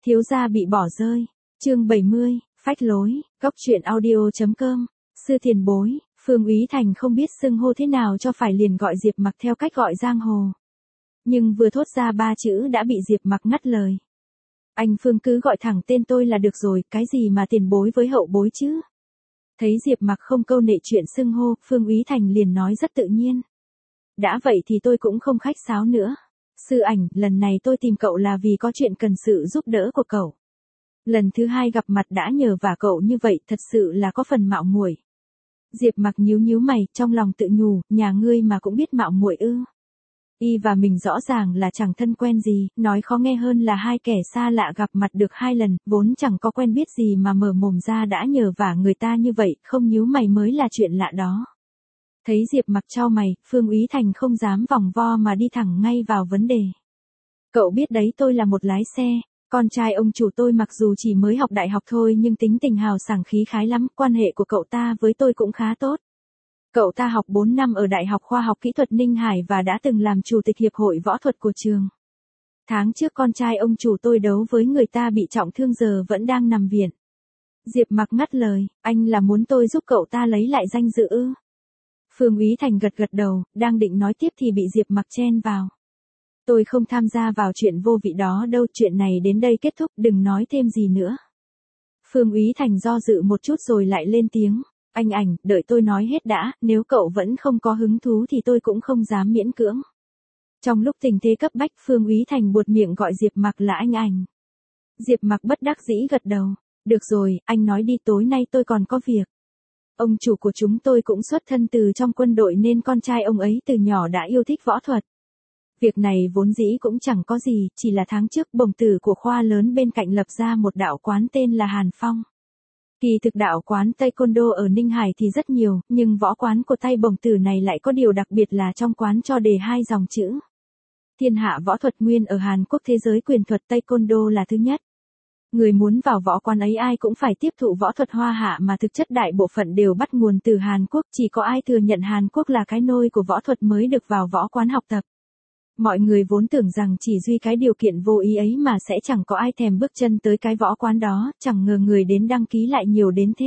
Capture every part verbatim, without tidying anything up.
Thiếu gia bị bỏ rơi. Chương bảy mươi, phách lối, góc truyện audio.com. Sư tiền bối, Phương Úy Thành không biết xưng hô thế nào cho phải liền gọi Diệp Mặc theo cách gọi giang hồ. Nhưng vừa thốt ra ba chữ đã bị Diệp Mặc ngắt lời. Anh Phương cứ gọi thẳng tên tôi là được rồi, cái gì mà tiền bối với hậu bối chứ? Thấy Diệp Mặc không câu nệ chuyện xưng hô, Phương Úy Thành liền nói rất tự nhiên. Đã vậy thì tôi cũng không khách sáo nữa. Sư ảnh, lần này tôi tìm cậu là vì có chuyện cần sự giúp đỡ của cậu. Lần thứ hai gặp mặt đã nhờ vả cậu như vậy thật sự là có phần mạo muội. Diệp Mặc nhíu nhíu mày, trong lòng tự nhủ, nhà ngươi mà cũng biết mạo muội ư? Y và mình rõ ràng là chẳng thân quen gì, nói khó nghe hơn là hai kẻ xa lạ gặp mặt được hai lần, vốn chẳng có quen biết gì mà mở mồm ra đã nhờ vả người ta như vậy, không nhíu mày mới là chuyện lạ đó. Thấy Diệp Mặc chau mày, Phương Úy Thành không dám vòng vo mà đi thẳng ngay vào vấn đề. Cậu biết đấy, tôi là một lái xe, con trai ông chủ tôi mặc dù chỉ mới học đại học thôi nhưng tính tình hào sảng khí khái lắm, quan hệ của cậu ta với tôi cũng khá tốt. Cậu ta học bốn năm ở Đại học Khoa học Kỹ thuật Ninh Hải và đã từng làm chủ tịch hiệp hội võ thuật của trường. Tháng trước con trai ông chủ tôi đấu với người ta bị trọng thương giờ vẫn đang nằm viện. Diệp Mặc ngắt lời, anh là muốn tôi giúp cậu ta lấy lại danh dự ư? Phương Úy Thành gật gật đầu, đang định nói tiếp thì bị Diệp Mặc chen vào. Tôi không tham gia vào chuyện vô vị đó đâu, chuyện này đến đây kết thúc, đừng nói thêm gì nữa. Phương Úy Thành do dự một chút rồi lại lên tiếng. Anh Ảnh, đợi tôi nói hết đã, nếu cậu vẫn không có hứng thú thì tôi cũng không dám miễn cưỡng. Trong lúc tình thế cấp bách, Phương Úy Thành buột miệng gọi Diệp Mặc là anh Ảnh. Diệp Mặc bất đắc dĩ gật đầu. Được rồi, anh nói đi, tối nay tôi còn có việc. Ông chủ của chúng tôi cũng xuất thân từ trong quân đội nên con trai ông ấy từ nhỏ đã yêu thích võ thuật. Việc này vốn dĩ cũng chẳng có gì, chỉ là tháng trước bổng tử của khoa lớn bên cạnh lập ra một đạo quán tên là Hàn Phong. Kỳ thực đạo quán Taekwondo ở Ninh Hải thì rất nhiều, nhưng võ quán của tay bổng tử này lại có điều đặc biệt là trong quán cho đề hai dòng chữ. Thiên hạ võ thuật nguyên ở Hàn Quốc, thế giới quyền thuật Taekwondo là thứ nhất. Người muốn vào võ quán ấy ai cũng phải tiếp thụ võ thuật Hoa Hạ mà thực chất đại bộ phận đều bắt nguồn từ Hàn Quốc, chỉ có ai thừa nhận Hàn Quốc là cái nôi của võ thuật mới được vào võ quán học tập. Mọi người vốn tưởng rằng chỉ duy cái điều kiện vô ý ấy mà sẽ chẳng có ai thèm bước chân tới cái võ quán đó, chẳng ngờ người đến đăng ký lại nhiều đến thế.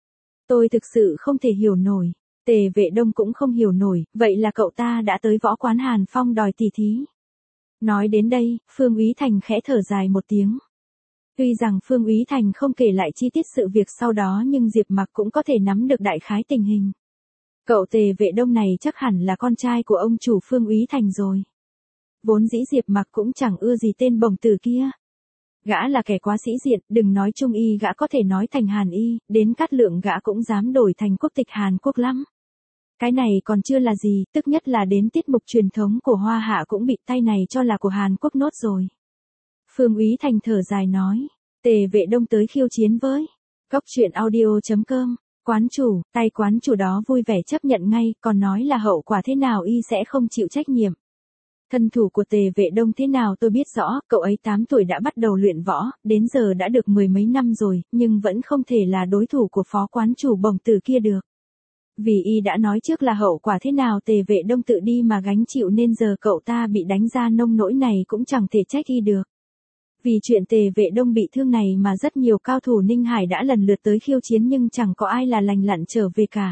Tôi thực sự không thể hiểu nổi, Tề Vệ Đông cũng không hiểu nổi, vậy là cậu ta đã tới võ quán Hàn Phong đòi tỉ thí. Nói đến đây, Phương Úy Thành khẽ thở dài một tiếng. Tuy rằng Phương Úy Thành không kể lại chi tiết sự việc sau đó nhưng Diệp Mặc cũng có thể nắm được đại khái tình hình. Cậu Tề Vệ Đông này chắc hẳn là con trai của ông chủ Phương Úy Thành rồi. Vốn dĩ Diệp Mặc cũng chẳng ưa gì tên bổng tử kia. Gã là kẻ quá sĩ diện, đừng nói Trung Y gã có thể nói thành Hàn Y, đến Cát Lượng gã cũng dám đổi thành quốc tịch Hàn Quốc lắm. Cái này còn chưa là gì, tức nhất là đến tiết mục truyền thống của Hoa Hạ cũng bị tay này cho là của Hàn Quốc nốt rồi. Phương Úy Thành thở dài nói, Tề Vệ Đông tới khiêu chiến với góc truyện audio.com, quán chủ, tay quán chủ đó vui vẻ chấp nhận ngay, còn nói là hậu quả thế nào y sẽ không chịu trách nhiệm. Thân thủ của Tề Vệ Đông thế nào tôi biết rõ, cậu ấy tám tuổi đã bắt đầu luyện võ, đến giờ đã được mười mấy năm rồi, nhưng vẫn không thể là đối thủ của phó quán chủ bổng tử kia được. Vì y đã nói trước là hậu quả thế nào Tề Vệ Đông tự đi mà gánh chịu nên giờ cậu ta bị đánh ra nông nỗi này cũng chẳng thể trách y được. Vì chuyện Tề Vệ Đông bị thương này mà rất nhiều cao thủ Ninh Hải đã lần lượt tới khiêu chiến nhưng chẳng có ai là lành lặn trở về cả.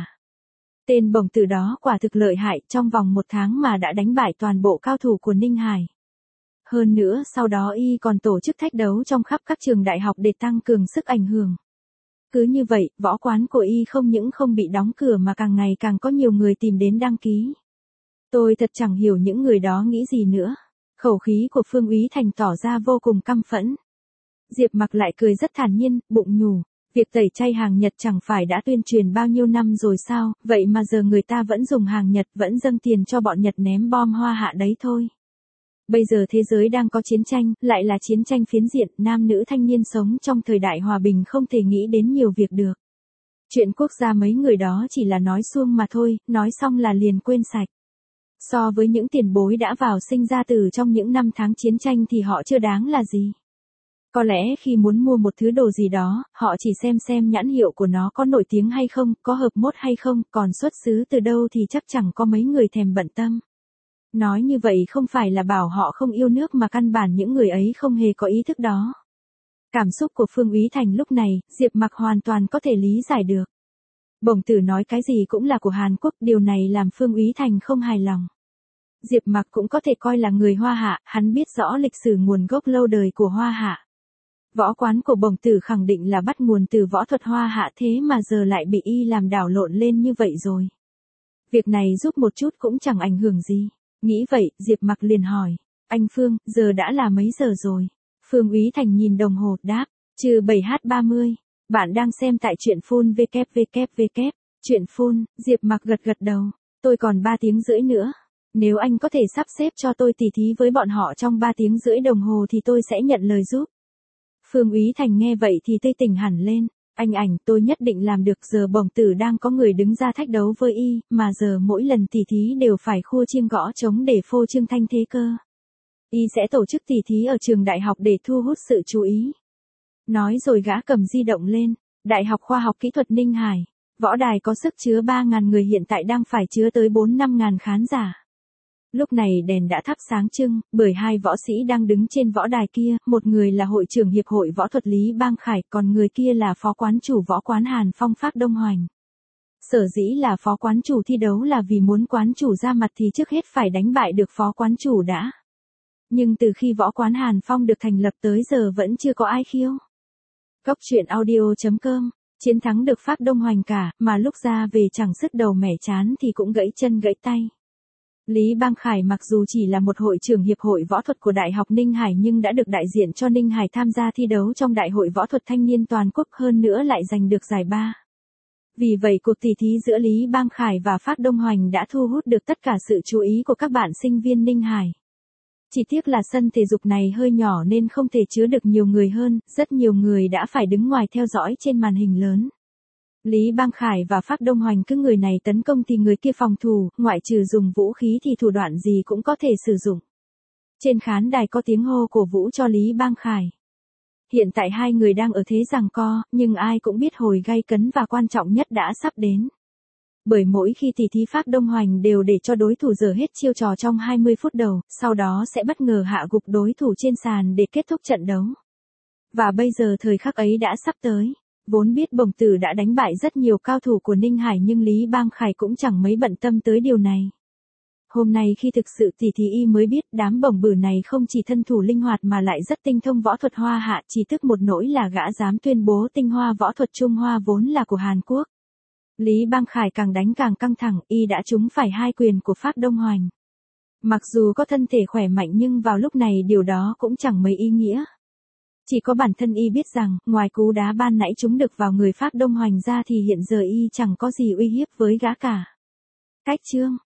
Tên bổng tử đó quả thực lợi hại, trong vòng một tháng mà đã đánh bại toàn bộ cao thủ của Ninh Hải. Hơn nữa sau đó y còn tổ chức thách đấu trong khắp các trường đại học để tăng cường sức ảnh hưởng. Cứ như vậy, võ quán của y không những không bị đóng cửa mà càng ngày càng có nhiều người tìm đến đăng ký. Tôi thật chẳng hiểu những người đó nghĩ gì nữa. Khẩu khí của Phương Úy Thành tỏ ra vô cùng căm phẫn. Diệp Mặc lại cười rất thản nhiên, bụng nhủ. Việc tẩy chay hàng Nhật chẳng phải đã tuyên truyền bao nhiêu năm rồi sao, vậy mà giờ người ta vẫn dùng hàng Nhật, vẫn dâng tiền cho bọn Nhật ném bom Hoa Hạ đấy thôi. Bây giờ thế giới đang có chiến tranh, lại là chiến tranh phiến diện, nam nữ thanh niên sống trong thời đại hòa bình không thể nghĩ đến nhiều việc được. Chuyện quốc gia mấy người đó chỉ là nói suông mà thôi, nói xong là liền quên sạch. So với những tiền bối đã vào sinh ra từ trong những năm tháng chiến tranh thì họ chưa đáng là gì. Có lẽ khi muốn mua một thứ đồ gì đó, họ chỉ xem xem nhãn hiệu của nó có nổi tiếng hay không, có hợp mốt hay không, còn xuất xứ từ đâu thì chắc chẳng có mấy người thèm bận tâm. Nói như vậy không phải là bảo họ không yêu nước mà căn bản những người ấy không hề có ý thức đó. Cảm xúc của Phương Úy Thành lúc này, Diệp Mặc hoàn toàn có thể lý giải được. Bổng tử nói cái gì cũng là của Hàn Quốc, điều này làm Phương Úy Thành không hài lòng. Diệp Mặc cũng có thể coi là người Hoa Hạ, hắn biết rõ lịch sử nguồn gốc lâu đời của Hoa Hạ. Võ quán của bổng tử khẳng định là bắt nguồn từ võ thuật Hoa Hạ, thế mà giờ lại bị y làm đảo lộn lên như vậy rồi. Việc này giúp một chút cũng chẳng ảnh hưởng gì. Nghĩ vậy, Diệp Mặc liền hỏi. Anh Phương, giờ đã là mấy giờ rồi? Phương Úy Thành nhìn đồng hồ, đáp. Trừ bảy h ba mươi. Bạn đang xem tại truyện phun vê kép vê kép vê kép. Truyện phun, Diệp Mặc gật gật đầu. Tôi còn ba tiếng rưỡi nữa. Nếu anh có thể sắp xếp cho tôi tỉ thí với bọn họ trong ba tiếng rưỡi đồng hồ thì tôi sẽ nhận lời giúp. Phương Úy Thành nghe vậy thì tươi tỉnh hẳn lên. Anh ảnh, tôi nhất định làm được, giờ bổng tử đang có người đứng ra thách đấu với y, mà giờ mỗi lần tỉ thí đều phải khua chiêng gõ trống để phô trương thanh thế cơ. Y sẽ tổ chức tỉ thí ở trường đại học để thu hút sự chú ý. Nói rồi gã cầm di động lên. Đại học Khoa học Kỹ thuật Ninh Hải. Võ đài có sức chứa ba nghìn người, hiện tại đang phải chứa tới bốn năm nghìn khán giả. Lúc này đèn đã thắp sáng trưng, bởi hai võ sĩ đang đứng trên võ đài kia, một người là hội trưởng Hiệp hội Võ thuật Lý Bang Khải, còn người kia là phó quán chủ võ quán Hàn Phong Phác Đông Hoành. Sở dĩ là phó quán chủ thi đấu là vì muốn quán chủ ra mặt thì trước hết phải đánh bại được phó quán chủ đã. Nhưng từ khi võ quán Hàn Phong được thành lập tới giờ vẫn chưa có ai khiêu. Cốc truyện audio chấm com, chiến thắng được Phác Đông Hoành cả, mà lúc ra về chẳng sứt đầu mẻ chán thì cũng gãy chân gãy tay. Lý Bang Khải mặc dù chỉ là một hội trưởng Hiệp hội Võ thuật của Đại học Ninh Hải nhưng đã được đại diện cho Ninh Hải tham gia thi đấu trong Đại hội Võ thuật Thanh niên toàn quốc, hơn nữa lại giành được giải ba. Vì vậy cuộc tỷ thí giữa Lý Bang Khải và Phác Đông Hoành đã thu hút được tất cả sự chú ý của các bạn sinh viên Ninh Hải. Chỉ tiếc là sân thể dục này hơi nhỏ nên không thể chứa được nhiều người hơn, rất nhiều người đã phải đứng ngoài theo dõi trên màn hình lớn. Lý Bang Khải và Phác Đông Hoành cứ người này tấn công thì người kia phòng thủ, ngoại trừ dùng vũ khí thì thủ đoạn gì cũng có thể sử dụng. Trên khán đài có tiếng hô cổ vũ cho Lý Bang Khải. Hiện tại hai người đang ở thế giằng co, nhưng ai cũng biết hồi gay cấn và quan trọng nhất đã sắp đến. Bởi mỗi khi tỷ thí Phác Đông Hoành đều để cho đối thủ dở hết chiêu trò trong hai mươi phút đầu, sau đó sẽ bất ngờ hạ gục đối thủ trên sàn để kết thúc trận đấu. Và bây giờ thời khắc ấy đã sắp tới. Vốn biết bổng tử đã đánh bại rất nhiều cao thủ của Ninh Hải nhưng Lý Bang Khải cũng chẳng mấy bận tâm tới điều này. Hôm nay khi thực sự tỉ thí y mới biết đám bổng bử này không chỉ thân thủ linh hoạt mà lại rất tinh thông võ thuật Hoa Hạ, chỉ tức một nỗi là gã dám tuyên bố tinh hoa võ thuật Trung Hoa vốn là của Hàn Quốc. Lý Bang Khải càng đánh càng căng thẳng, y đã trúng phải hai quyền của Phác Đông Hoành. Mặc dù có thân thể khỏe mạnh nhưng vào lúc này điều đó cũng chẳng mấy ý nghĩa. Chỉ có bản thân y biết rằng, ngoài cú đá ban nãy trúng được vào người Phác Đông Hoành ra thì hiện giờ y chẳng có gì uy hiếp với gã cả. Cách chương